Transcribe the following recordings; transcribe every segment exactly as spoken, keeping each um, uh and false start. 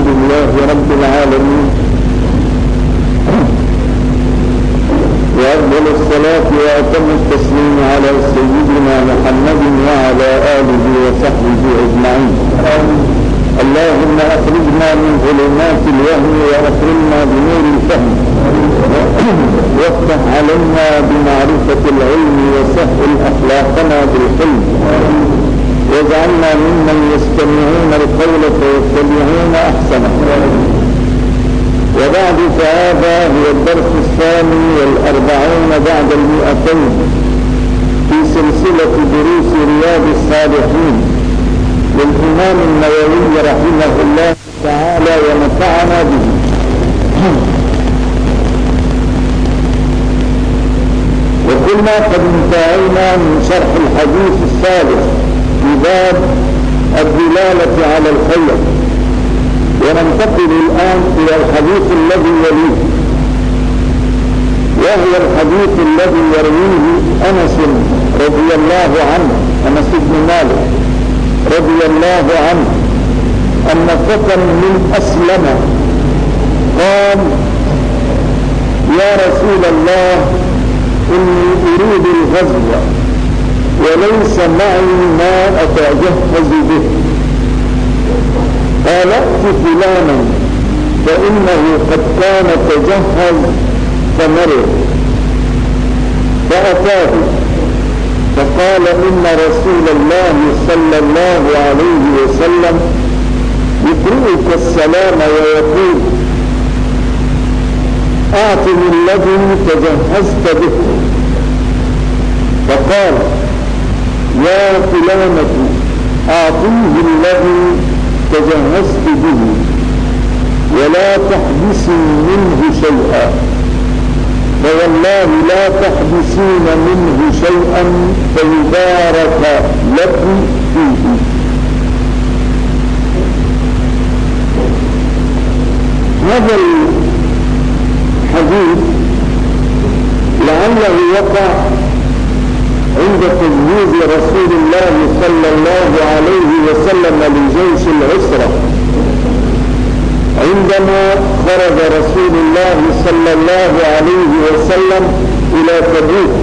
الحمد لله رب العالمين، وأفضل الصلاة وأتم التسليم على سيدنا محمد وعلى آله وصحبه أجمعين. اللهم أخرجنا من ظلمات الوهم وأكرمنا بنور الفهم، وافتح علينا بمعرفة العلم وسهل أخلاقنا بالحلم، واجعلنا ممن يستمعون القول فيتبعون أحسنه. وبعد، فهذا هو الدرس الثاني والأربعون بعد المئتين في سلسلة دروس رياض الصالحين للإمام النووي رحمه الله تعالى ونفعنا به. وكنا قد انتهينا من شرح الحديث الثالث في باب الدلالة على الخير، وننتقل الآن إلى الحديث الذي يليه، وهو الحديث الذي يرويه أنس رضي الله عنه، أنس بن مالك رضي الله عنه، أن فتى من أسلم قال: يا رسول الله، إني أريد الغزو وليس معي ما أتجهز به. قال: ائت فلانا فإنه قد كان تجهز فمرض. فأتاه فقال: إن رسول الله صلى الله عليه وسلم يقرئك السلام ويقول: أعطني الذي تجهزت به. فقال: يا فلانة، أعطيه الذي تجهزت به ولا تحبسي منه شيئا، فوالله لا تحبسين منه شيئا فيبارك لك فيه. هذا الحديث لعله وقع عند تجهيز رسول الله صلى الله عليه وسلم لجيش العسرة، عندما خرج رسول الله صلى الله عليه وسلم إلى تبوك.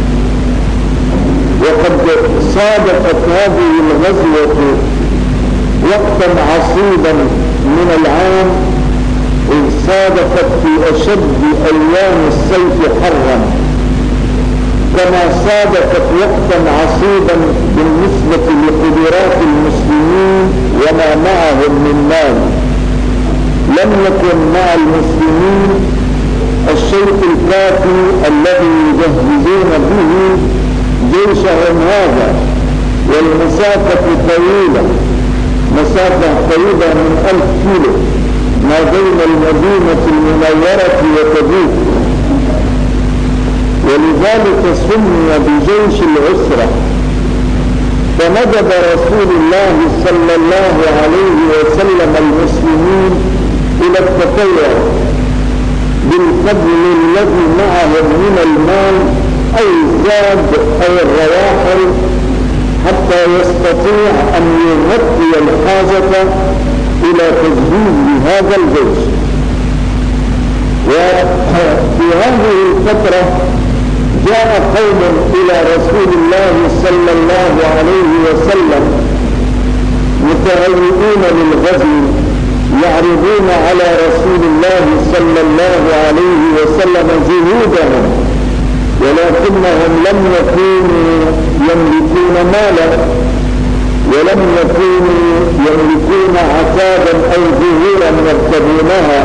وقد صادفت هذه الغزوة وقتا عصيبا من العام، إذ صادفت في أشد أيام الصيف حرا، كما صادفت وقتا عصيبا بالنسبة لقدرات المسلمين وما معهم من مال. لم يكن مع المسلمين الشيء الكافي الذي يجهزون به جيشهم هذا، والمسافة طويلة، مسافة قريبة من ألف كيلو ما بين المدينة المنورة وتبوك، ولذلك سمي بجيش العسرة. فندب رسول الله صلى الله عليه وسلم المسلمين إلى التطير بالفضل الذي معهم من المال أو الزاد أو الرواحل، حتى يستطيع أن يغطي الحاجة إلى تجهيز هذا الجيش. وفي هذه الفترة جاء قوم إلى رسول الله صلى الله عليه وسلم متهيئين للغزو، يعرضون على رسول الله صلى الله عليه وسلم جهودهم، ولكنهم لم يكونوا يملكون مالا، ولم يكونوا يملكون عتابا أو ظهورا يركبونها.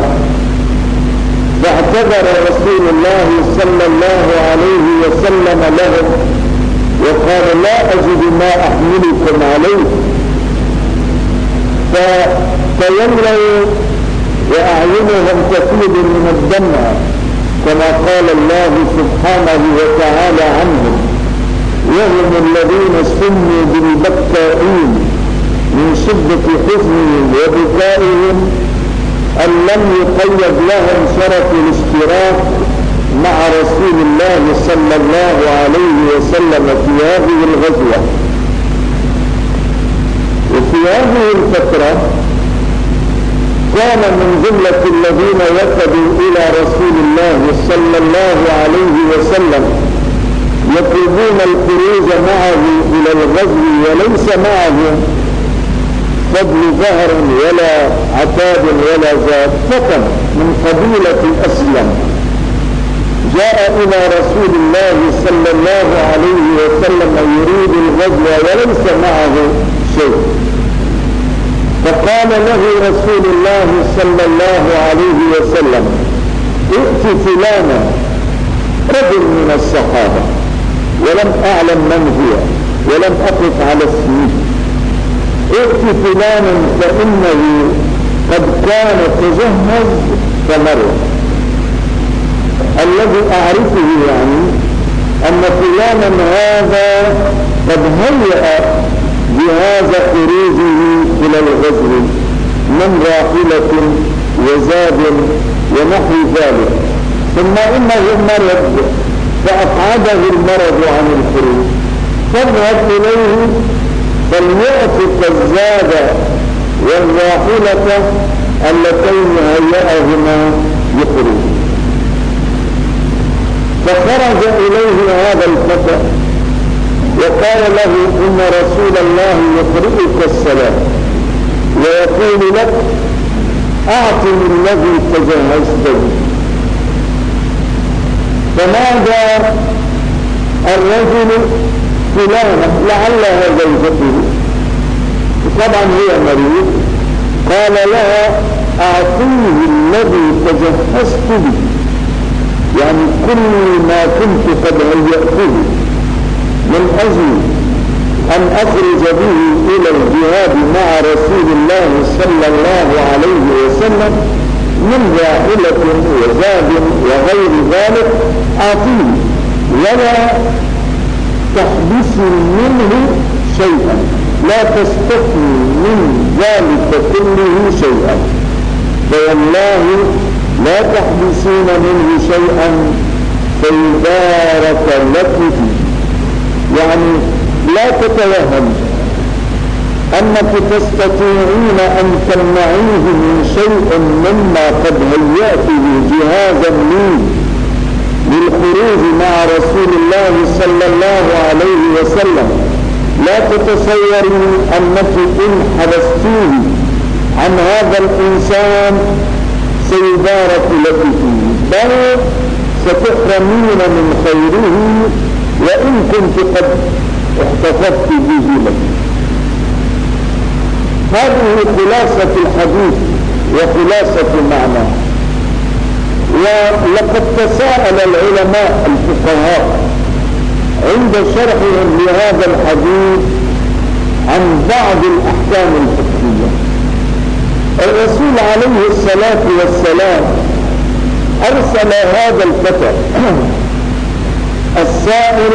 فاعتذر رسول الله صلى الله عليه وسلم لهم وقال: لا أجد ما أحملكم عليه. فتولوا وأعينهم تفيض من الدمع، كما قال الله سبحانه وتعالى عنهم: وهم الذين سموا بالبكائين من شدة حزنهم وبكائهم، أن لم يقيد لهم شرف الاشتراك مع رسول الله صلى الله عليه وسلم في هذه الغزوة. وفي هذه الفترة كان من جملة الذين وفدوا إلى رسول الله صلى الله عليه وسلم يطلبون الخروج معه إلى الغزو وليس معه فضل ظهر ولا عتاد ولا زاد، فتى من قبيلة أسلم جاء إلى رسول الله صلى الله عليه وسلم يريد الغزو وليس معه شيء، فقال له رسول الله صلى الله عليه وسلم ائت فلانا، رجل من الصحابة ولم أعلم من هو ولم أقف على اسمه، ائت فلانا فإنه قد كان تجهز فمر. الذي أعرفه يعني أن فلانا هذا قد هيأ جهاز خروجه إلى الغزو من راحلة وزاد ونحو ذلك، ثم إنه مرض فأقعده المرض عن الخروج، فاذهب إليه فليأتك الزاد والراحلة اللتين هيأهما لخروج. فخرج إليه هذا الفتى وقال له إن رسول الله يقرئك السلام ويقول لك أعطني الذي تجهزت به. فنادى الرجل فلانا لعلها زوجته، طبعا هي مريض، قال لها أعطيه الذي تجهزت به، يعني كل ما كنت قد هيأته من أجل أن أخرج به إلى الجهاد مع رسول الله صلى الله عليه وسلم من راحلة وزاد وغير ذلك، أعطيه ولا تحبسي منه شيئا، لا تستثني من ذلك كله شيئا، فوالله لا تحبسين منه شيئا فيبارك لك فيه. يعني لا تتوهم أنك تستطيعين أن تمنعيه من شيء مما قد هيأته جهازا لي للخروج مع رسول الله صلى الله عليه وسلم. لا تتصوري أنك إن حبستيه عن هذا الإنسان سيبارك لك فيه، بل ستحرمين من خيره وإن كنت قد احتفظت به لك. هذه خلاصة الحديث وخلاصة معناه. ولقد تساءل العلماء الفقهاء عند شرحهم لهذا الحديث عن بعض الأحكام الفقهية. الرسول عليه الصلاة والسلام أرسل هذا الفتى السائل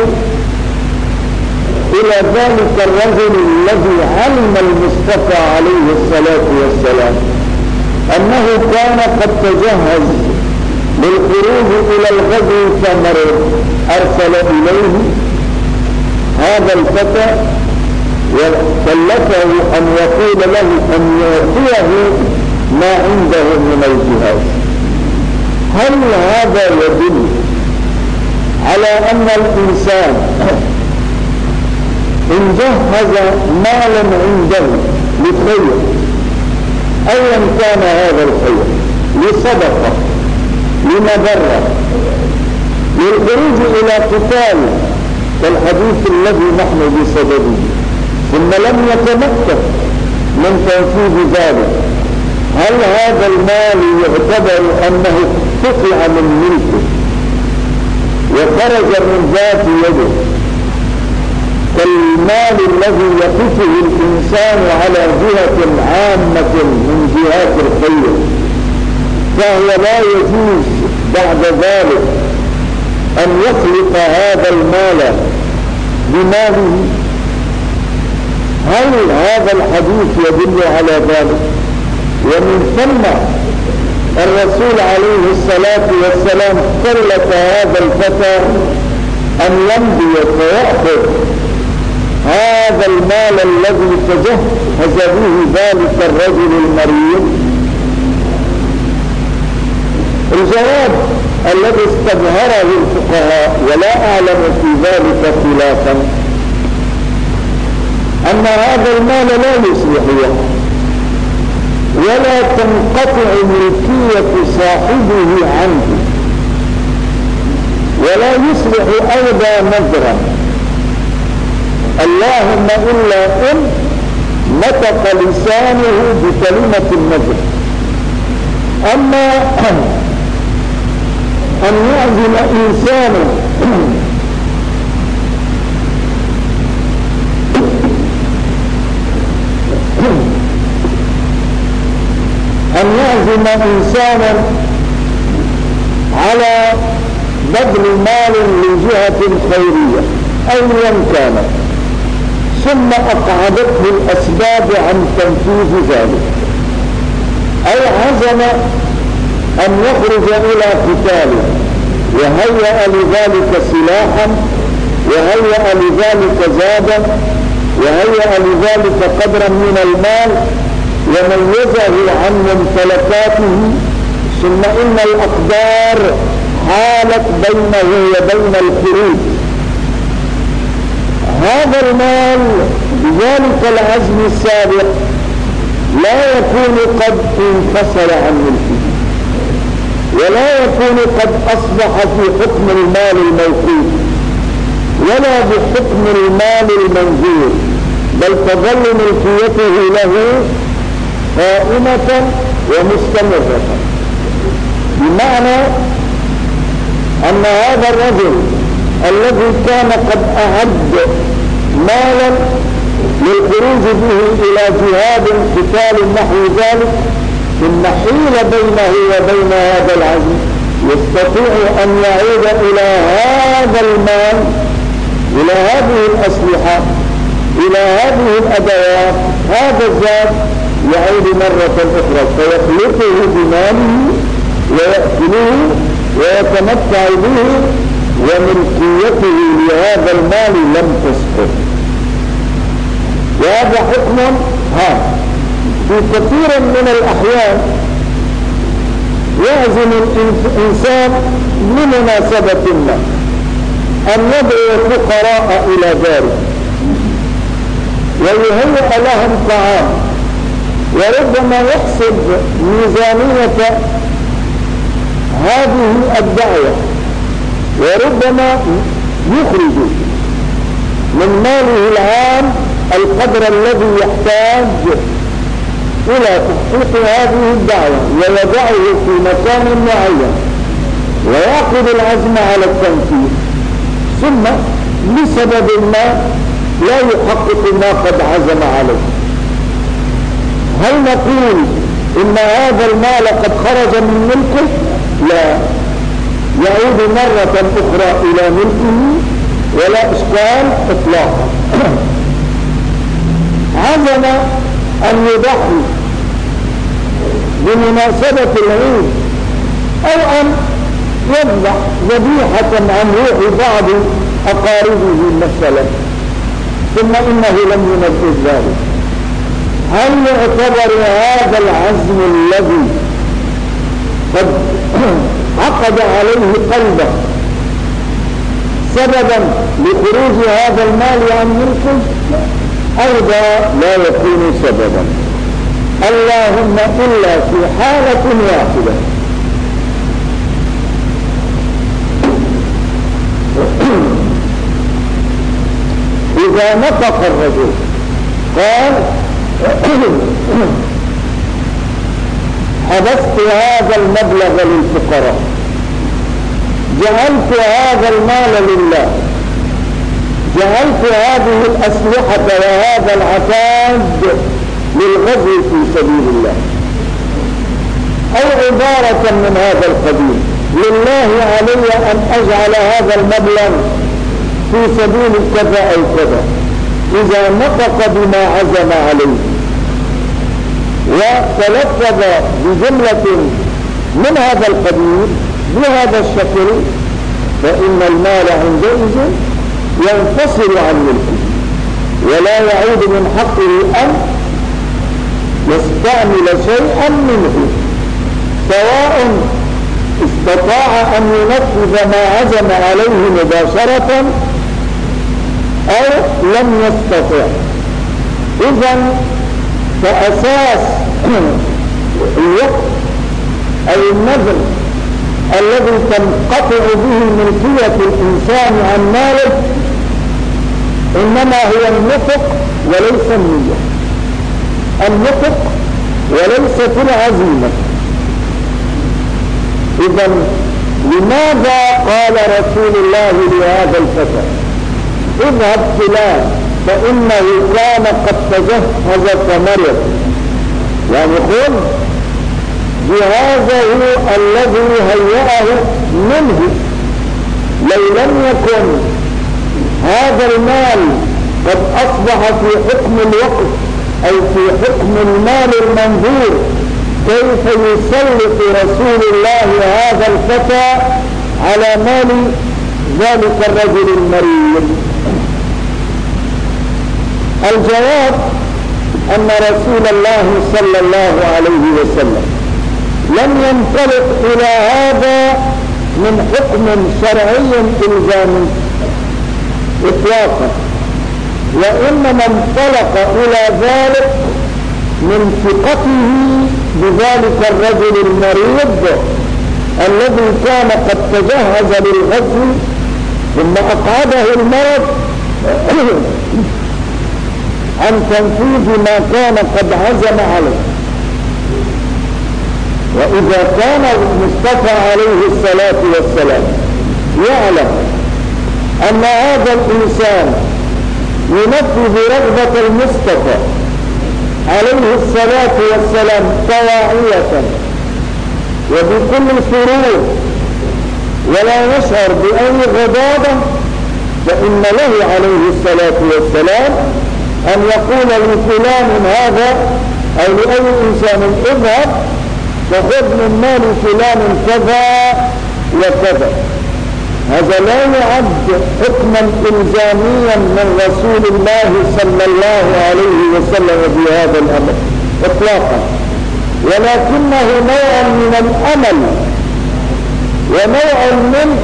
إلى ذلك الرجل الذي علم المصطفى عليه الصلاة والسلام أنه كان قد تجهز للخروج إلى الغزو فمرض، أرسل إليه هذا الفتى وكلفه أن يقول له أن يعطيه ما عنده من الجهاز. هل هذا يدل على أن الإنسان إن جهز مالا عنده لخير أيا كان هذا الخير، لصدقة، لمبرة، للخروج إلى قتال كالحديث الذي نحن بصدده، ثم لم يتمكن من تنفيذ ذلك، هل هذا المال يعتبر أنه قطع من ملكه وخرج من ذات يده كالمال الذي يقفه الإنسان على جهة عامة من جهات الخير، فهو لا يجوز بعد ذلك أن يخلق هذا المال بماله؟ هل هذا الحديث يدل على ذلك؟ ومن ثم الرسول عليه الصلاة والسلام كلف هذا الفتى أن يمضي فيأخذ هذا المال الذي تجهز به ذلك الرجل المريض الجواب الذي استظهره الفقهاء ولا أعلم في ذلك خلافا أن هذا المال لا يصلح ولا تنقطع ملكية صاحبه عنه، ولا يصلح أيضا نذرا، اللهم إلا إن نطق لسانه بكلمة النذر. أما أن يعزم إنسانا أن يعزم إنسانا على بذل مال لجهة خيرية أيا كانت، ثم أقعدته الأسباب عن تنفيذ ذلك، أي عزم أن يخرج إلى قتاله وهيأ لذلك سلاحا وهيأ لذلك زادا وهيأ لذلك قدرا من المال وميزه عن ممتلكاته، ثم إن الأقدار حالت بينه وبين الخروج، هذا المال بذلك العزم السابق لا يكون قد انفصل عن ملكه، ولا يكون قد أصبح في حكم المال الموقوف ولا بحكم المال المنظور، بل تظل ملكيته له قائمة ومستمرة، بمعنى أن هذا الرجل الذي كان قد أعد مالا للخروج به إلى جهاد قتال نحو ذلك، ثم حيل بينه وبين هذا العزم، يستطيع أن يعود إلى هذا المال، إلى هذه الأسلحة، إلى هذه الأدوات، هذا الزاد يعود مرة أخرى فيخلطه بماله ويأكله ويتمتع به، وملكيته لهذا المال لم تسقط. وهذا حكم ها في كثير من الأحيان يعزم الإنسان لمناسبة ما أن يدعو الفقراء إلى داره ويهيئ لهم طعام، وربما يحسب ميزانية هذه الدعوة، وربما يخرج من ماله العام القدر الذي يحتاج إلى تحقيق هذه الدعوة ويضعه في مكان معين ويأخذ العزم على التنفيذ، ثم لسبب ما لا يحقق ما قد عزم عليه. هل نقول إن هذا المال قد خرج من ملكه؟ لا، يعود مرة أخرى إلى ملكه ولا إشكال إطلاقا. عزم أن يضحي بمناسبة العيد أو أن يذبح ذبيحة عن روح بعض أقاربه مثلا، ثم إنه لم ينفذ ذلك، هل يعتبر هذا العزم الذي قد عقد عليه قلبه سببا لخروج هذا المال عن ملكه؟ أيضا لا يكون سببا، اللهم إلا في حالة واحدة، إذا نطق الرجل قال حبست هذا المبلغ للفقراء، جعلت هذا المال لله، جعلت هذه الأسلحة وهذا العتاد للغزو في سبيل الله، أو عبارة من هذا القبيل، لله علي أن أجعل هذا المبلغ في سبيل كذا أو كذا، إذا نطق بما عزم عليه وتلفظ بجملة من هذا القبيل بهذا الشكل، فإن المال عندئذ ينفصل عن ملكه، ولا يعود من حقه أن يستعمل شيئا منه، سواء استطاع أن ينفذ ما عزم عليه مباشرة أو لم يستطع. إذن فأساس الوقت أي النذر الذي تنقطع به ملكية الإنسان عن ماله إنما هو النطق وليس النية، النطق وليست العزيمة. إذن لماذا قال رسول الله لهذا الفتى اذهب فلان فإنه كان قد تجهز فمرض، يعني خذ جهازه الذي هيأه منه. لو لم يكن هذا المال قد أصبح في حكم الوقت أي في حكم المال المنظور، كيف يسلط رسول الله هذا الفتى على مال ذلك الرجل المريض؟ الجواب أن رسول الله صلى الله عليه وسلم لم ينطلق إلى هذا من حكم شرعي إلزامي إطلاقا، وإنما انطلق إلى ذلك من ثقته بذلك الرجل المريض الذي كان قد تجهز للغزو ثم أقعده المرض عن تنفيذ ما كان قد عزم عليه. وإذا كان المصطفى عليه الصلاة والسلام يعلم أن هذا الإنسان ينفذ رغبة المصطفى عليه الصلاة والسلام طواعية وبكل سرور ولا يشعر بأي غضاضة، فإن له عليه الصلاة والسلام أن يقول لفلان هذا أو لأي إنسان اذهب فخذ من مال فلان كذا وكذا. هذا لا يعد حكما إلزاميا من رسول الله صلى الله عليه وسلم في هذا الأمر إطلاقا، ولكنه نوع من الأمل ونوع من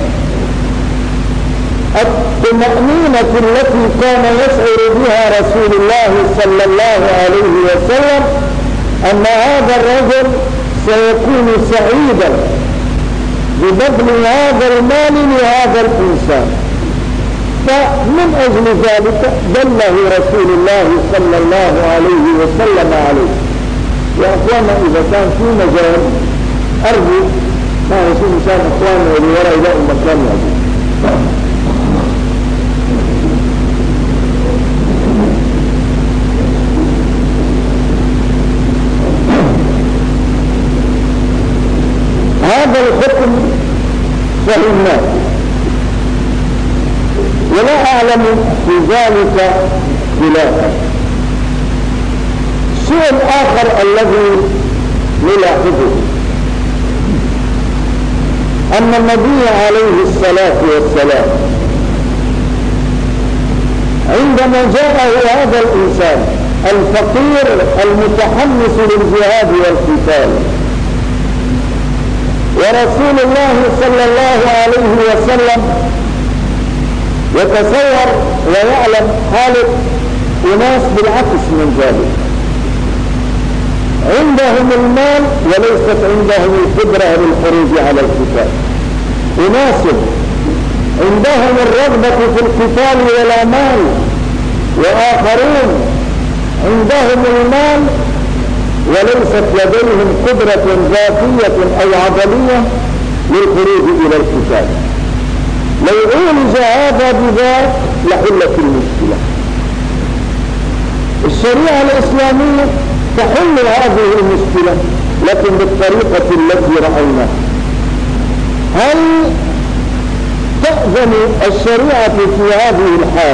الطمأنينة التي كان يشعر بها رسول الله صلى الله عليه وسلم أن هذا الرجل سيكون سعيدا ببذل هذا المال لهذا الإنسان. فمن أجل ذلك دله رسول الله صلى الله عليه وسلم عليه. يا أخوانا إذا كان في مجال أرجو ما يصير إنسان أخوانا اللي وراء إلى المكان هذا. هذا الحكم فهمناه، ولا أعلم في ذلك خلافا. الشيء الآخر الذي نلاحظه أن النبي عليه الصلاة والسلام عندما جاءه هذا الإنسان الفقير المتحمس للجهاد والقتال، ورسول الله صلى الله عليه وسلم يتصور ويعلم حالة أناس بالعكس من ذلك، عندهم المال وليست عندهم القدرة للخروج على القتال، أناس عندهم الرغبة في القتال ولا مال، وآخرون عندهم المال وليست لديهم قدرة ذاتية أو عضلية للخروج إلى القتال. لو عولج هذا بذاك لحلت المشكلة. الشريعة الإسلامية تحل هذه المشكلة لكن بالطريقة التي رأيناها. هل تأذن الشريعة في هذه الحال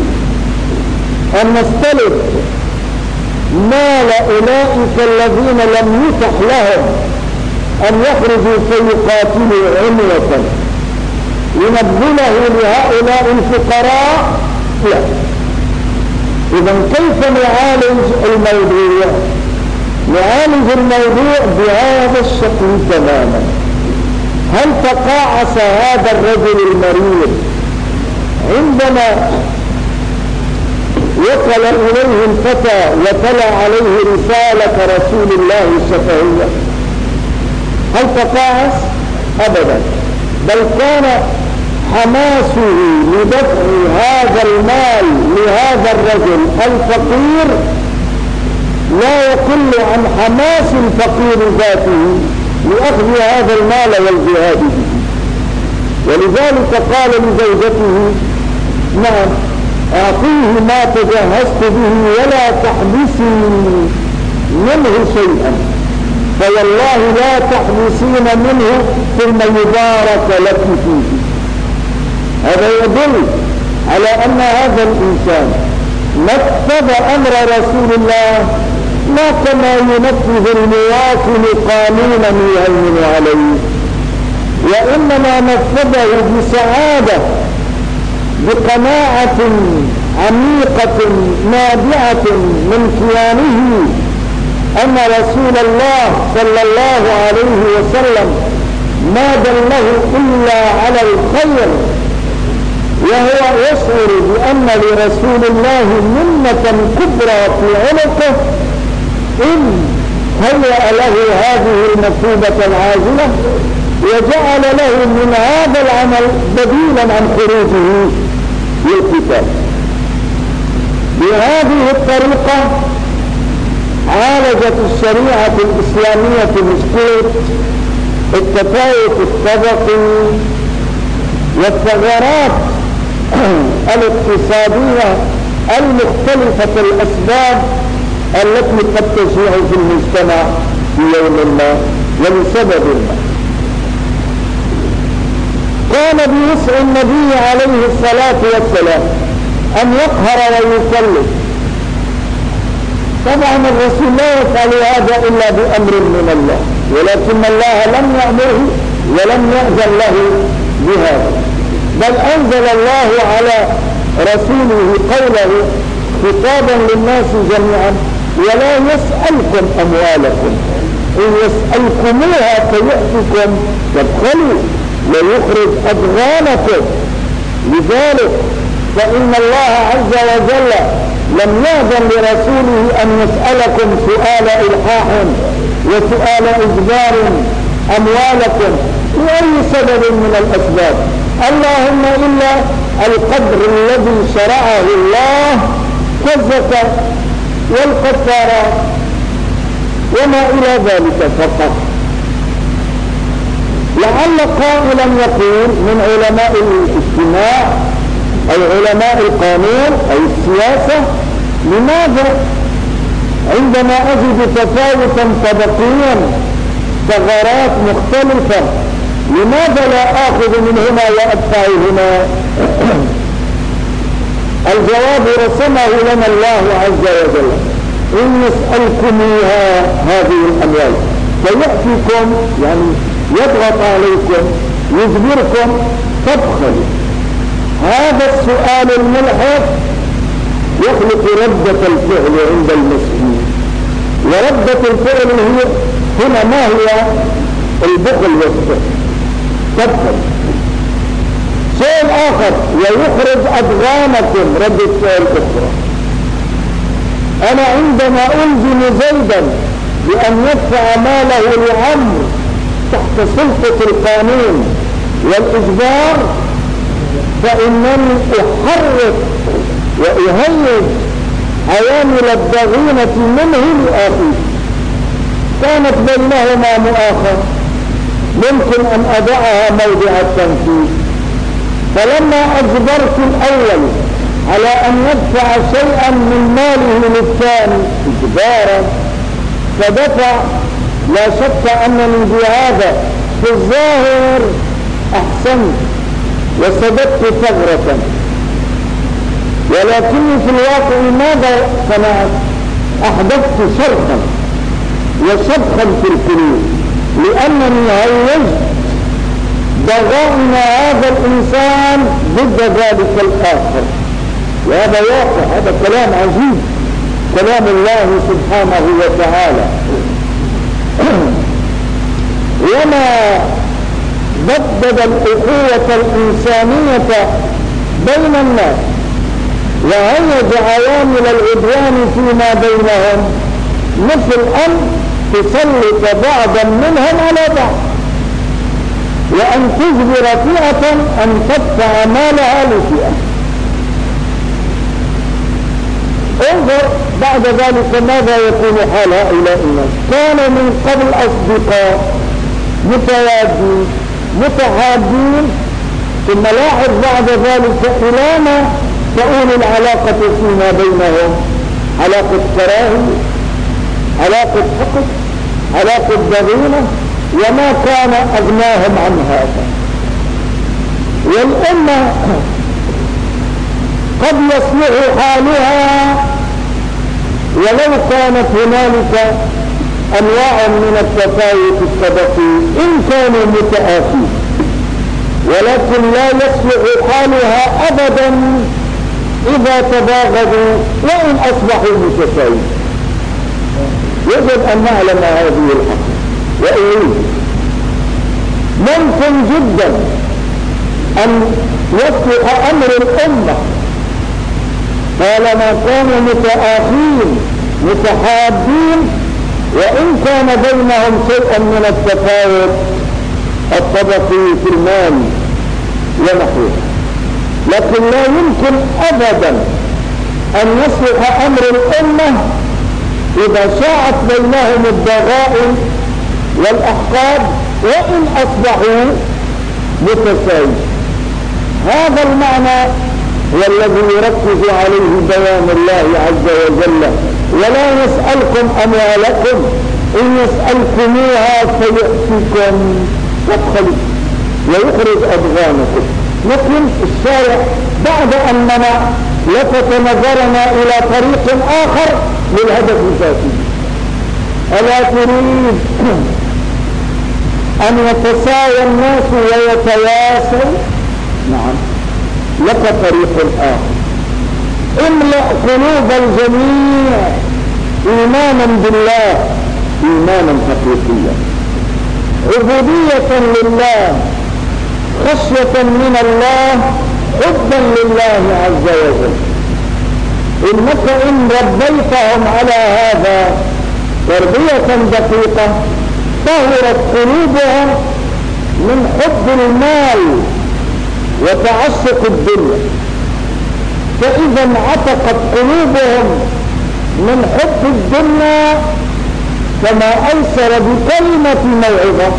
أن نستلف مال أولئك الذين لم يتح لهم أن يخرجوا فيقاتلوا عنوة لنبذله لهؤلاء الفقراء؟ لا. إذن كيف نعالج الموضوع؟ نعالج الموضوع بهذا الشكل تماما. هل تقاعس هذا الرجل المريض عندما وصل إليه الفتى وتلا عليه رسالة رسول الله الشفهية؟ هل تقاعس؟ أبدا، بل كان حماسه لدفع هذا المال لهذا الرجل الفقير لا يقل عن حماس الفقير ذاته لأخذ هذا المال والجهاد به. ولذلك قال لزوجته: نعم، أعطيه ما تجهزت به ولا تحبسي منه شيئا، فوالله لا تحبسين منه ثم يبارك لك فيه. هذا يدل على أن هذا الإنسان نفذ أمر رسول الله لا كما ينفذ المواطن قانونا يهيمن عليه، وإنما نفذه بسعادة، بقناعة عميقة نابعة من كيانه أن رسول الله صلى الله عليه وسلم ما دله إلا على الخير، وهو يشعر بأن لرسول الله منة كبرى في عنقه إن هيأ له هذه المثوبة العاجلة وجعل له من هذا العمل بديلا عن خروجه للقتال. بهذه الطريقة عالجت الشريعة الإسلامية مشكلة التفاوت الطبقي والثغرات الاقتصادية المختلفة الأسباب التي قد تشيع في المجتمع في يوم ما ولسبب ما. كان بوسع النبي عليه الصلاة والسلام أن يقهر ويسلط. طبعا الرسول لا يفعل هذا إلا بأمر من الله، ولكن الله لم يأمره ولم يأذن له بهذا، بل أنزل الله على رسوله قوله خطابا للناس جميعا: ولا يسألكم أموالكم، إن يسألكموها فيأتكم فادخلوا ويخرج أضغانكم. لذلك فإن الله عز وجل لم يأذن لرسوله أن يسألكم سؤال إلحاح وسؤال إجبار أموالكم لأي سبب من الأسباب، اللهم إلا القدر الذي شرعه الله كالزكاة والكفارات وما إلى ذلك فقط. لعل قائلا يقول من علماء الاجتماع أو علماء القانون أو السياسة: لماذا عندما أجد تفاوتا طبقيا ثغرات مختلفة لماذا لا آخذ من هنا وأدفع هنا؟ الجواب رسمه لنا الله عز وجل: إن يسألكموها هذه الأموال فيأتيكم، يعني يضغط عليكم يجبركم تبخلوا. هذا السؤال الملحق يخلق ردة الفعل عند المسؤول، وردة الفعل هي هنا ما هي؟ البخل والسخط. تبخل. شيء آخر: ويخرج أضغانكم، ردة فعل أخرى. أنا عندما ألزم زيدا بأن يدفع ماله لعمرو تحت سلطة القانون والإجبار فإنني أحرك وأهيج عوامل الضغينة منه لآخيه. كانت بينهما مؤاخاة ممكن أن أضعها موضع التنفيذ، فلما أجبرت الأول على أن يدفع شيئا من ماله للثاني إجبارا فدفع، لا شك أنني بهذا في الظاهر أحسنت وسددت ثغرة، ولكني في الواقع ماذا صنعت؟ أحدثت شرخا وشبخا في القلوب، لأنني هيجت ضغائن هذا الإنسان ضد ذلك الآخر. وهذا واقع، هذا كلام عجيب، كلام الله سبحانه وتعالى. وما بدد الأخوة الإنسانية بين الناس وهيج عوامل العدوان فيما بينهم، مثل أن تسلط بعضا منهم على بعض، وأن تجبر فئة أن تدفع مالها لفئة. انظر بعد ذلك ماذا يكون حال هؤلاء الناس. كانوا من قبل أصدقاء متوادين متحابين، ثم لاحظ بعد ذلك إلى ما تؤول العلاقة فيما بينهم، علاقة كراهية، علاقة حقد، علاقة ضغينة، وما كان أغناهم عن هذا. والأمة قد يصلح حالها ولو كانت هنالك أنواع من التفاوت الطبقي إن كانوا متآخين، ولكن لا يصلح حالها أبدا إذا تباغضوا وإن أصبحوا متساوين. يجب أن نعلم هذه الحقيقة. وأريد ممكن جدا أن يصلح أمر الأمة طالما كانوا متآخين متحابين، وإن كان بينهم شيء من التفاوت الطبقي في المال ونحوه، لكن لا يمكن أبدا أن يصلح أمر الأمة إذا شاعت بينهم الضغائن والأحقاد وإن أصبحوا متساوين. هذا المعنى هو الذي يركز عليه بيان الله عز وجل: ولا يسألكم أموالكم إن يسألكموها فيأتيكم ويخرج ويخرج أضغانكم. لكن الشارع بعد أن منع لفت نظرنا إلى طريق آخر للهدف الذاتي. ألا تريد أن يتساوى الناس ويتواسوا؟ نعم، لك طريق آخر: املأ قلوب الجميع إيمانا بالله، إيمانا حقيقيا، عبودية لله، خشية من الله، حبا لله عز وجل. إنك إن ربيتهم على هذا تربية دقيقة طهرت قلوبهم من حب المال وتعشق الدنيا، فإذا انعتقت قلوبهم من حب الدنيا فما أيسر بكلمة موعظة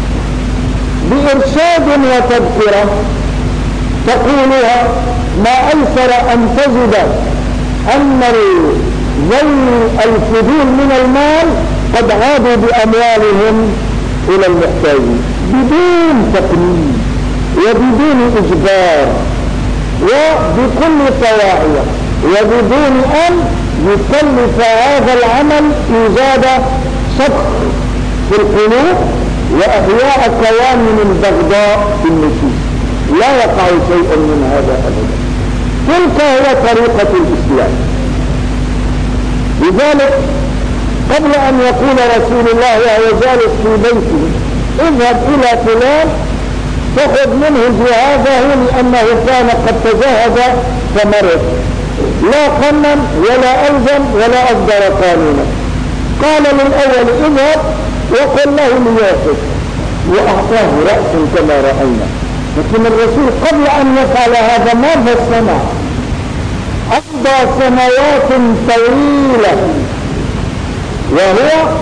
بإرشاد وتذكرة تقولها، ما أيسر أن تجد أن ذوي الفضول من المال قد عادوا بأموالهم إلى المحتاجين بدون تقنين وبدون إجبار وبكل طواعية، وبدون أن يكلف هذا العمل إيجاد شك في القلوب وأحياء كوامن البغضاء في النفوس. لا يقع شيء من هذا أبدا. تلك هي طريقة الإسلام. لذلك قبل أن يقول رسول الله وهو جالس في بيته: اذهب إلى فلان تأخذ منه جهازه، لأنه كان قد تجهز فمرض، لا قنن ولا ألزم ولا أصدر قانونا، قال للأول: اذهب وقل له ليأخذ، وأعطاه رأس كما رأينا. لكن الرسول قبل أن يفعل هذا ماذا صنع؟ أمضى سنوات طويلة وهو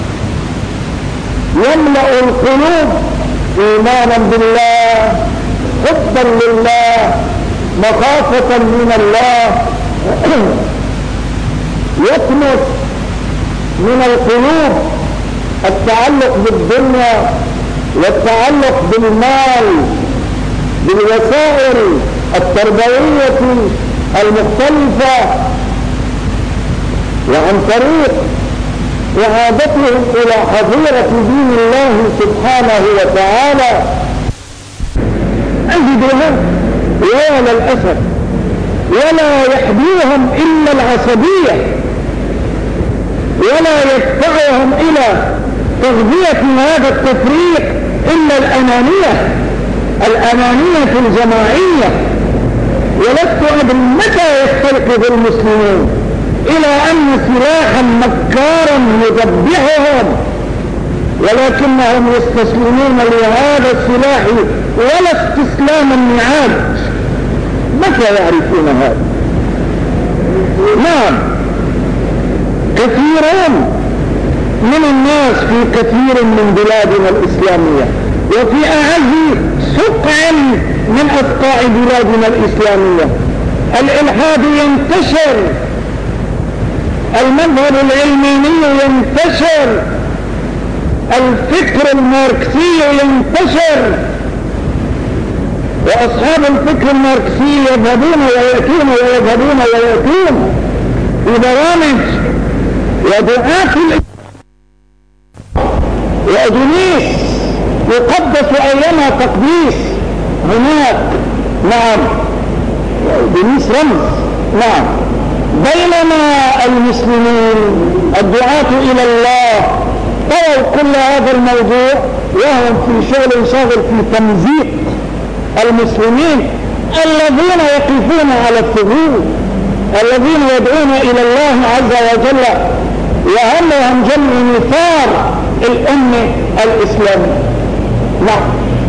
يملأ القلوب إيمانا بالله، حبا لله، مخافة من الله، يكنس من القلوب التعلق بالدنيا والتعلق بالمال بالوسائل التربوية المختلفة، وعن طريق إعادتهم إلى حظيرة دين الله سبحانه وتعالى أجدهم ويا للأسف ولا يحديهم إلا العصبية، ولا يدفعهم إلى تغذية هذا التفريق إلا الأنانية الأنانية الجماعية. ولست أدري متى يستيقظ المسلمون إلى أن سلاحا مكارا يذبحهم، ولكنهم يستسلمون لهذا السلاح ولا استسلام النعاج. متى يعرفون هذا؟ نعم، كثيرون من الناس في كثير من بلادنا الإسلامية وفي أعز سقع من أسقاع بلادنا الإسلامية الإلحاد ينتشر، المذهب العلماني ينتشر، الفكر الماركسي ينتشر، وأصحاب الفكر الماركسي يذهبون ويأتون ويذهبون ويأتون في برامج ودعاة وأدنيس يقدس أيما تقديس هناك. نعم، أدنيس رمز. نعم، بينما المسلمين الدعاة إلى الله طووا كل هذا الموضوع وهم في شغل شاغل في تمزيق المسلمين الذين يقفون على الثبوت، الذين يدعون إلى الله عز وجل وهمهم جمع نثار الأمة الإسلامية. نعم،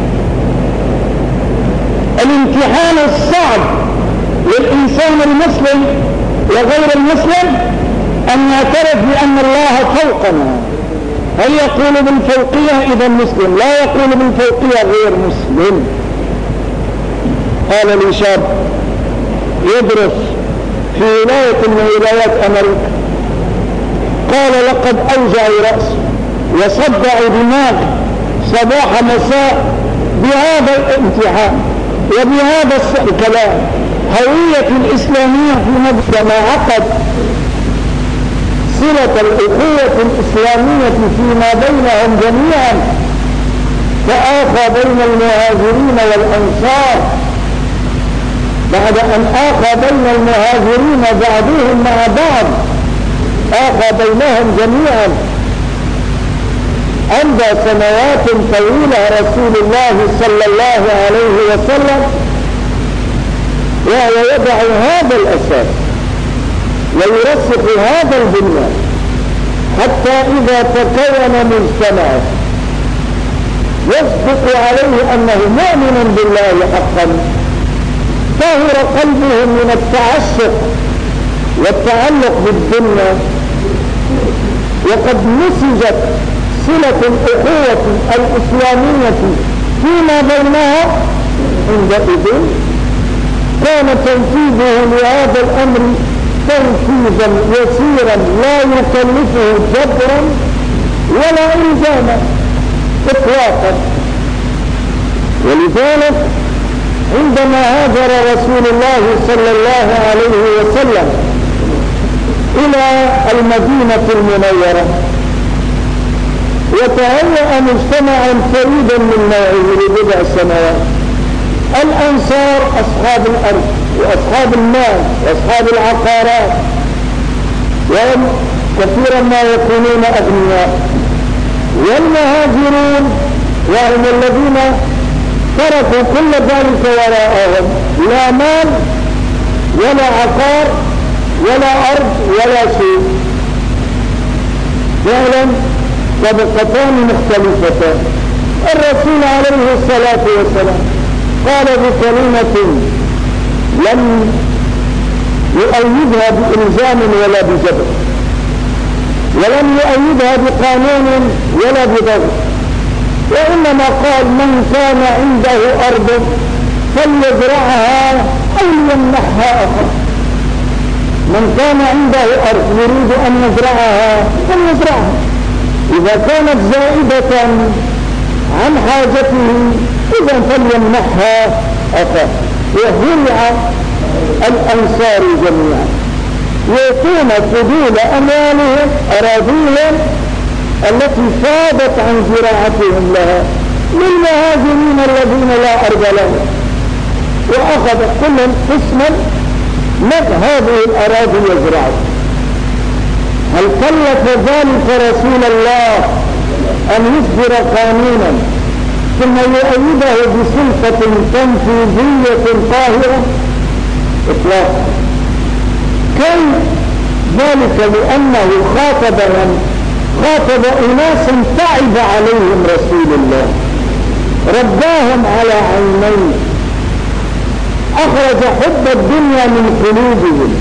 الامتحان الصعب للإنسان المسلم وغير المسلم أن يعترف بأن الله فوقنا. هل يقول بالفوقية إذا مسلم؟ لا يقول بالفوقية غير مسلم. قال لي شاب يدرس في ولاية من ولايات أمريكا، قال لقد أوجع رأسي وصدع دماغي صباح مساء بهذا الامتحان وبهذا الكلام. هوية الإسلامية في مجتمع عقد صلة الأخوة الإسلامية فيما بينهم جميعا، فآخى بين المهاجرين والأنصار بعد أن آخى بين المهاجرين بعضهم مع بعض، آخى بينهم جميعا. عند سنوات طويلة رسول الله صلى الله عليه وسلم وهو يضع هذا الأساس ويرسخ هذا البنيان حتى إذا تكون مجتمع يصدق عليه أنه مؤمن بالله حقا، طهر قلبه من التعشق والتعلق بالدنيا، وقد نسجت صلة الأخوة الإسلامية فيما بينها، عندئذ كان تنفيذه لهذا الأمر تنفيذا يسيرا لا يكلفه جبرا ولا إلزاما إطلاقا. ولذلك عندما هاجر رسول الله صلى الله عليه وسلم إلى المدينة المنورة وتهيأ مجتمعا فريدا من نوعه لبضع سنوات، الأنصار أصحاب الأرض وأصحاب المال وأصحاب العقارات، وهم كثيرا ما يكونون أغنياء، والمهاجرون وهم الذين تركوا كل ذلك وراءهم، لا مال ولا عقار ولا أرض ولا شيء، فعلا طبقتان مختلفتان. الرسول عليه الصلاة والسلام قال بكلمة لم يؤيدها بإلزام ولا بجبر، ولم يؤيدها بقانون ولا بضغط، وإنما قال من كان عنده أرض فليزرعها أو ليمنحها أخر. من كان عنده أرض يريد أن يزرعها فليزرعها، إذا كانت زائدة عن حاجته إذا فليمنحها أخر. وهرع الأنصار جميعا يأتون فضول أموالهم أراضيهم التي فادت عن زراعتهم لها للمهاجرين الذين لا أرض لهم، وأخذ كل قسما من هذه الأراضي يزرعها. هل كلف ذلك رسول الله أن يصدر قانونا ثم يؤيده بسلطة تنفيذية قاهرة إطلاقا. كيف ذلك؟ لأنه خاطب من؟ خاطب أناسا تعب عليهم رسول الله، رباهم على عينيه، أخرج حب الدنيا من قلوبهم،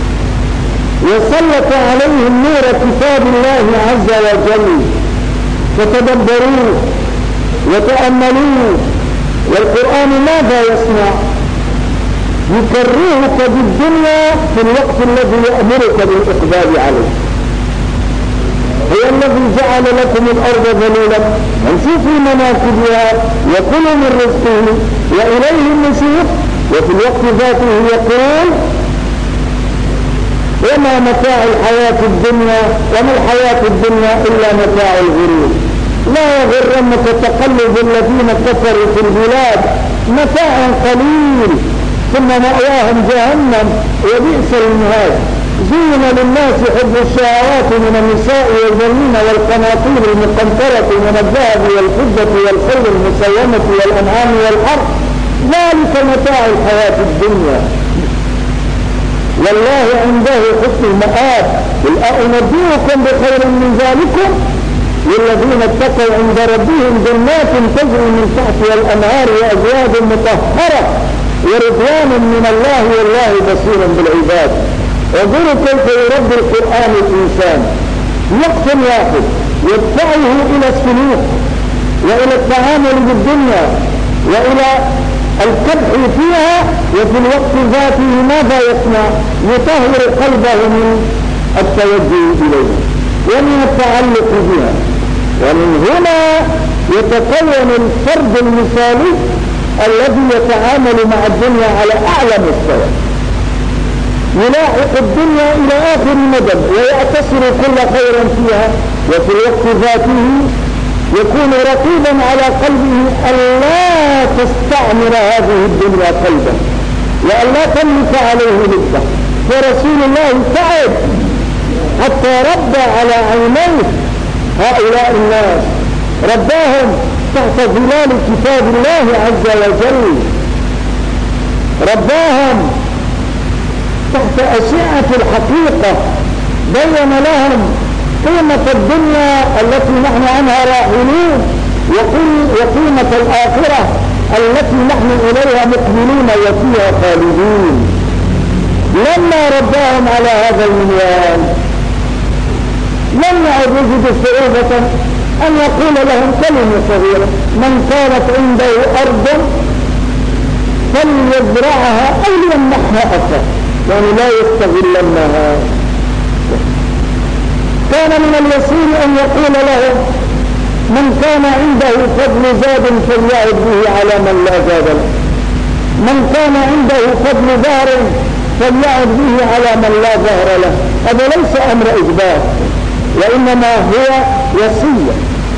وسلط عليهم نور كتاب الله عز وجل، فتدبروه وتأملوه. والقرآن ماذا يصنع؟ يكرهك بالدنيا في الوقت الذي يأمرك بالإقبال عليه. هو الذي جعل لكم الأرض ذلولا امشوا في مناكبها وكلوا من رزقه وإليه النشور، وفي الوقت ذاته يقول وما متاع الحياة الدنيا وما الحياة الدنيا إلا متاع الغرور. لا يغرنك تقلب الذين كفروا في البلاد، متاع قليل ثم مأواهم جهنم وبئس المهاد. زين للناس حب الشهوات من النساء والبنين والقناطير المقنطرة من الذهب والفضة والخيل المسومة والأنعام والحرث، ذلك متاع الحياة الدنيا والله عنده حسن المآب. قل أنبئكم بخير من ذلكم للذين اتقوا عند ربهم جنات تجري من تحتها الأنهار وأزواج مطهرة ورضوان من الله والله بصير بالعباد. انظروا كيف يرد القرآن الإنسان وقت واحد يدفعه إلى السلوك وإلى التعامل بالدنيا وإلى الكبح فيها، وفي الوقت ذاته ماذا يصنع؟ يطهر قلبه من التوجه إليها ومن التعلق بها. ومن هنا يتكون الفرد المثالي الذي يتعامل مع الدنيا على أعلى مستوى، يلاحق الدنيا إلى آخر مدى ويعتصر كل خير فيها، وفي الوقت ذاته يكون رقيبا على قلبه ألا تستعمر هذه الدنيا قلبا وألا تملك عليه لبه. فرسول الله تعب حتى ربى على عينيه هؤلاء الناس، رباهم تحت ظلال كتاب الله عز وجل، رباهم تحت أشعة الحقيقة، بين لهم قيمة الدنيا التي نحن عنها راحلون وقيمة الآخرة التي نحن إليها مقبلون وفيها خالدون. لما رباهم على هذا المنوال لم يعد يجد صعوبة أن يقول لهم كلمة صغيرة: من كانت عنده أرض فليزرعها أو ليمنحها أخرى، يعني لا يستغلنها. كان من اليسير أن يقول لهم: من كان عنده فضل زاد فليعد به على من لا زاد له، من كان عنده فضل ظهر فليعد به على من لا ظهر له. هذا ليس أمر إجبار، وإنما هو وصية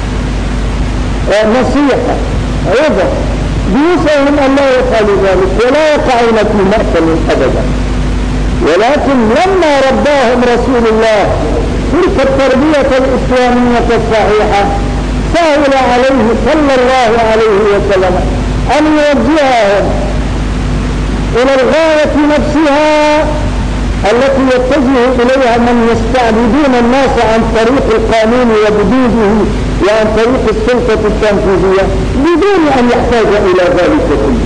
نصيحة عظة بيسألهم أن لا يفعلوا ذلك ولا يقعون في مأثم أبدا. ولكن لما رباهم رسول الله تلك التربية الإسلامية الصحيحة سهل عليه صلى الله عليه وسلم أن يوجههم إلى الغاية نفسها التي يتجه إليها من يستعبدون الناس عن طريق القانون وبدوده وعن طريق السلطة التنفيذية بدون أن يحتاج إلى ذلك كله.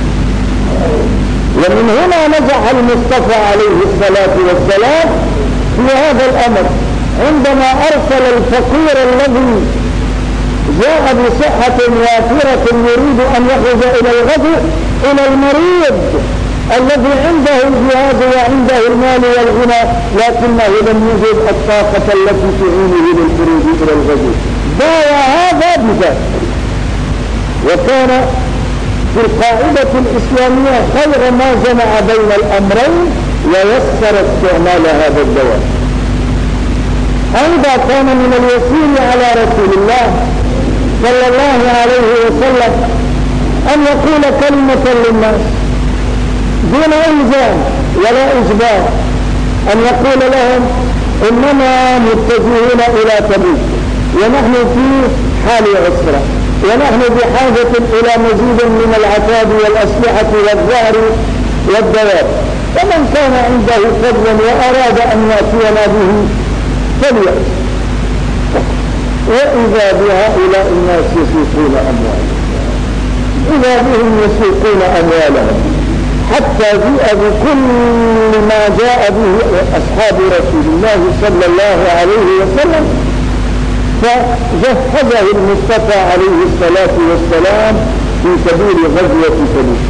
ومن هنا نجح المصطفى عليه الصلاة والسلام في هذا الأمر عندما أرسل الفقير الذي جاء بصحة وافرة يريد أن يخرج إلى الغزو إلى المريض الذي عنده الجهاز وعنده المال والغنى لكنه لم يجد الطاقة التي تعينه للخروج إلى الغزو. بايع هذا بذلك، وكان في القاعدة الإسلامية خير ما جمع بين الأمرين ويسر استعمال هذا الدواء. أيضا كان من اليسير على رسول الله صلى الله عليه وسلم أن يقول كلمة للناس دون إلزام ولا إجبار، أن يقول لهم: إننا متجهون إلى تبوك ونحن في حال عسرة، ونحن بحاجة إلى مزيد من العتاد والأسلحة والظهر والدواب. فمن كان عنده فضل وأراد أن يأتينا به فليأتي. وإذا بهؤلاء الناس يسوقون أموالهم، إذا بهم يسوقون أموالهم، حتى جاء بكل ما جاء به أصحاب رسول الله صلى الله عليه وسلم، فجهزه المصطفى عليه الصلاة والسلام في سبيل غزوة تبوك.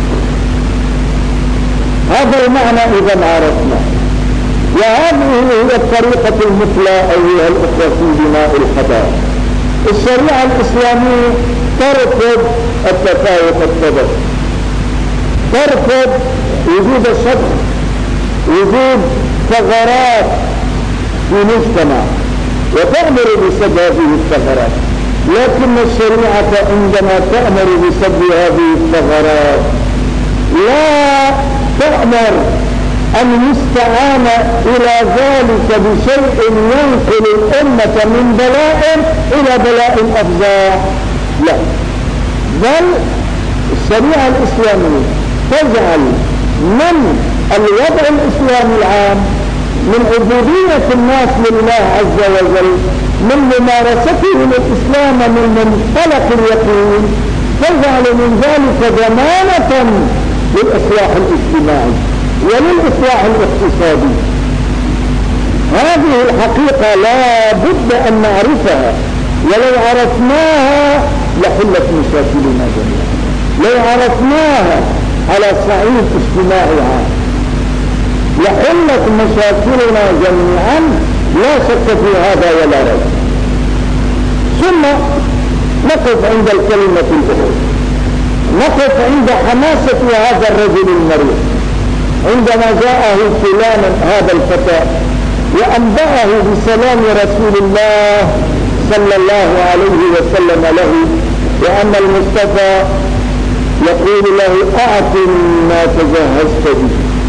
هذا المعنى إذا عرفنا. وهذه هي الطريقة المثلى أيها الأخوة في بناء الحضارة. الشريعة الإسلامية ترفض التفاوت الطبقي، ترفض وجود الشبه، وجود ثغرات في مجتمع، وتأمر بسد هذه الثغرات. لكن الشريعة عندما تأمر بسد هذه الثغرات لا تأمر أن يستعان إلى ذلك بشيء ينقل الأمة من بلاء إلى بلاء أفظع، لا، بل الشريعة الإسلامية تجعل من الوضع الإسلامي العام، من عبودية الناس لله عز وجل، من ممارستهم الإسلام من منطلق اليقين، تجعل من ذلك ضمانة للإصلاح الاجتماعي وللإصلاح الاقتصادي. هذه الحقيقة لا بد أن نعرفها، ولو عرفناها لحلت مشاكلنا جميعا، لو عرفناها على صعيد اجتماعي عام لحلت مشاكلنا جميعا، لا شك في هذا ولا ريب. ثم نقف عند الكلمة الأخرى، نقف عند حماسة هذا الرجل المريض عندما جاءه فلان هذا الفتى وأنبأه بسلام رسول الله صلى الله عليه وسلم له، وأن المصطفى يقول له أعطِ ما تجهزت به.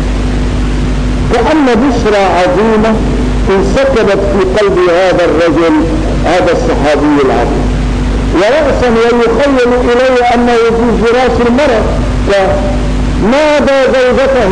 كأن بشرى عظيمة انسكبت في قلب هذا الرجل، هذا الصحابي العظيم، ورأسا ويخيل إليه أنه في فراش المرض، فنادى زوجته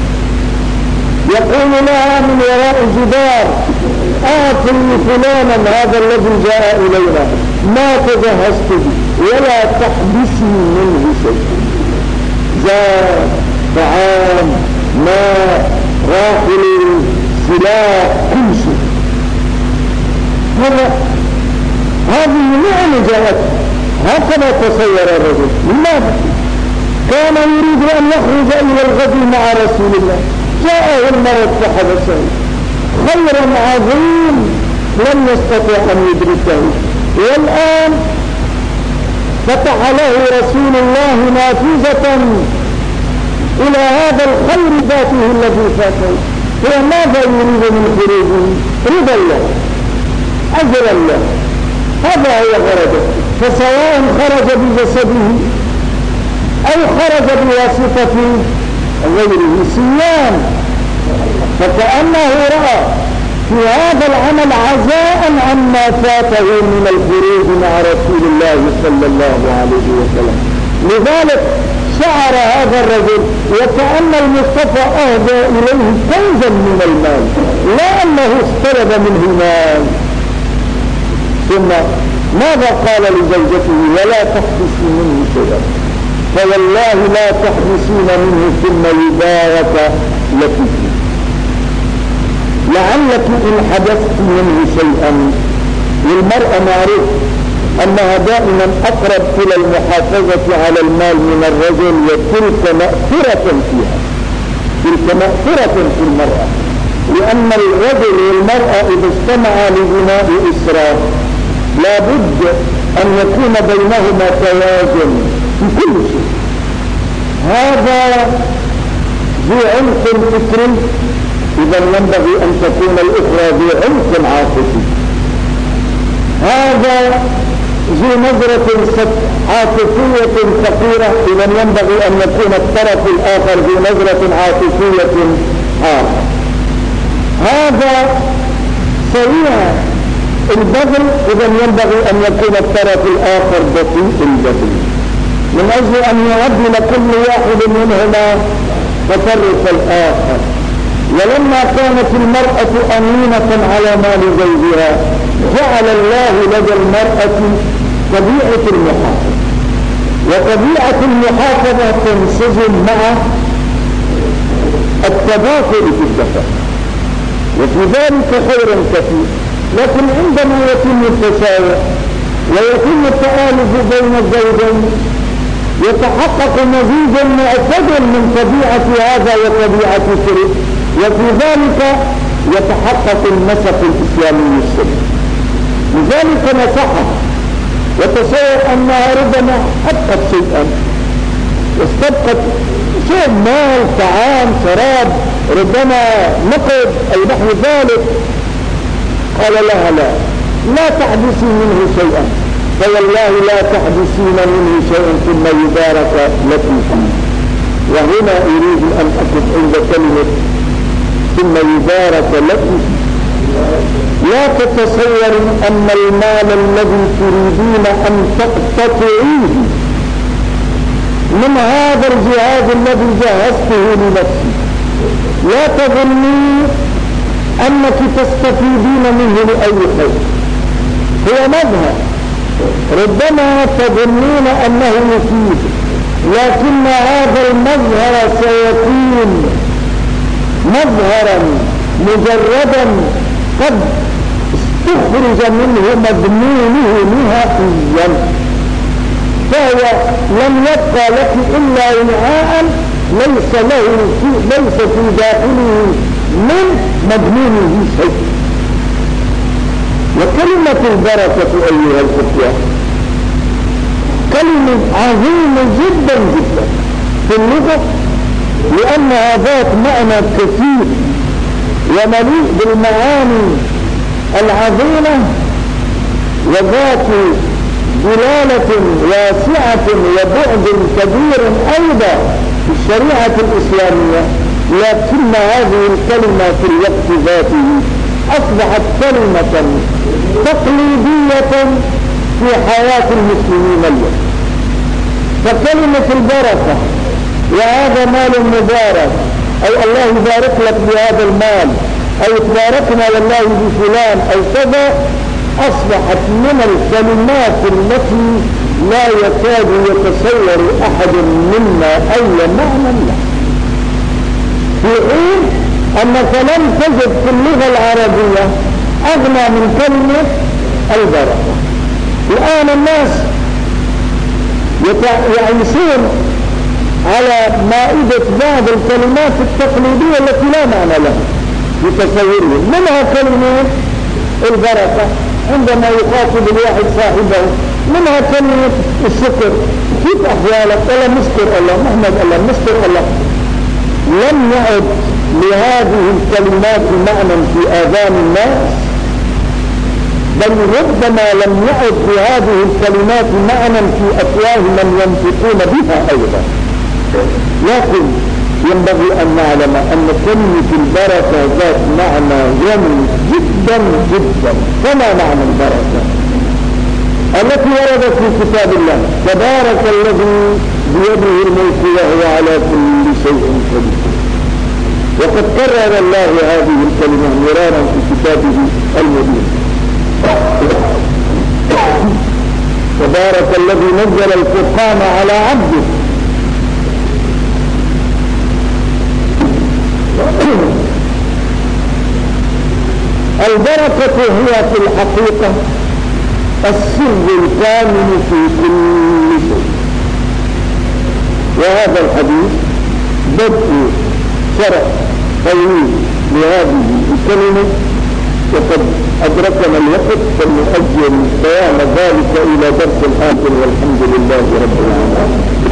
يقول لها من وراء الجدار آتني فلانا هذا الذي جاء إلينا ما تجهزت به ولا تحبسني منه شيء، زاد طعام ماء راحل سلاح كل شيء. هذا هذه نعمة جاءت، هكذا تصور الرجل. لماذا؟ كان يريد أن يخرج إلى الغزو مع رسول الله، جاءه المرض فحبسه، خير عظيم لم يستطع أن يدركه، والآن فتح له رسول الله نافذة إلى هذا الخير ذاته الذي فاته. وماذا يريد من خروجه؟ رضا الله، أجر الله، هذا هو غرضه. فسواء خرج بجسده أو خرج بواسطة غيره سيان، فكأنه رأى في هذا العمل عزاء عما فاته من الخروج مع رسول الله صلى الله عليه وسلم. لذلك شعر هذا الرجل وكأن المصطفى أهدى إليه كنزا من المال، لا أنه استلب منه مال. ثم ماذا قال لزوجته؟ ولا تحبسي منه شيئا، فوالله لا تحبسين منه ثم يبارك لك فيه، لعلك إن حدثت منه شيئا. والمرأة معروف أنها دائما أقرب إلى المحافظة على المال من الرجل، وتلك مأثرة فيها، تلك مأثرة في المرأة، لأن الرجل والمرأة إذا اجتمعا لبناء إسراء لابد أن يكون بينهما توازن في كل شيء. هذا ذو عمق فكري، إذا ينبغي أن تكون الأخرى ذو عمق عاطفي. هذا ذو نظرة عاطفية فقيرة، إذا ينبغي أن يكون الطرف الآخر ذو نظرة عاطفية آخر. هذا سريع البذل إذا ينبغي أن يكون الطرف الآخر بطيء البذل من أجل أن يعدل كل واحد منهما تصرف الآخر. ولما كانت المرأة أمينة على مال زوجها جعل الله لدى المرأة طبيعة المحافظة، وطبيعة المحافظة تنسجم مع التضافر في الدفع، وفي ذلك خير كثير. لكن عندما يتم التساوي ويتم التآلف بين الزوجين يتحقق مزيج معتدل من طبيعة هذا وطبيعة تلك، وفي ذلك يتحقق النسق الإسلامي السليم. لذلك نصحها وتصور أنها ربما أبقت شيئا، واستبقت شيء مال، طعام، شراب، ربما نقد أو نحو ذلك. قال لها لا لا تحدثي منه شيئا، فوالله لا تحدثين منه شيئا ثم يبارك لك فيه. وهنا أريد أن أقف عند كلمة ثم يبارك لك فيه. لا تتصور أن المال الذي تريدين أن تقتطعيه من هذا الجهاز الذي جهزته لنفسي، لا تظني أنك تستفيدين منه لأي خير. هو مظهر ربما تظنين أنه مفيد، لكن هذا المظهر سيكون مظهرا مجردا قد استخرج منه مضمونه نهائيا، فهو لم يبقى لك إلا وعاء ليس له في ليس في داخله من مضمونه شيء. وكلمة البركة أيها الأخوة كلمة عظيمة جدا جدا في اللغة، لأنها ذات معنى كثير ومليء بالمعاني العظيمة، وذات دلالة واسعة وبعد كبير أيضا في الشريعة الإسلامية. لكن هذه الكلمة في الوقت ذاته أصبحت كلمة تقليدية في حياة المسلمين اليوم. فكلمة البركة وهذا مال مبارك، أو الله يبارك لك بهذا المال، أو تباركنا والله بفلان أو كذا، أصبحت من الكلمات التي لا يكاد يتصور أحد منا أي معنى له، في حين أنك لم تجد في اللغة العربية أغنى من كلمة البركة. الآن الناس يعيشون على مائدة بعض الكلمات التقليدية التي لا معنى لها بتصورهم، منها كلمة البركة عندما يخاطب الواحد صاحبه، منها كلمة الشكر، كيف أحوالك؟ الله نشكر الله، محمد الله نشكر الله. لم يعد لهذه الكلمات معنى في آذان الناس، بل ربما لم يعد لهذه الكلمات معنى في أفواه من ينطقون بها أيضا. لكن ينبغي أن نعلم أن كلمة البركة ذات معنى جميل جدا جدا. فما معنى البركة التي وردت في كتاب الله؟ تبارك الذي بيده الملك وهو على كل شيء قدير. وقد كرر الله هذه الكلمة مرارا في كتابه المبين. تبارك الذي نزل الفرقان على عبده البركة هي في الحقيقة السر الكامل في كل شيء. وهذا الحديث بدء شرع طويل لهذه الكلمة، وقد أدركنا الوقت فلنؤجل بيان ذلك إلى درس الآخر، والحمد لله رب العالمين.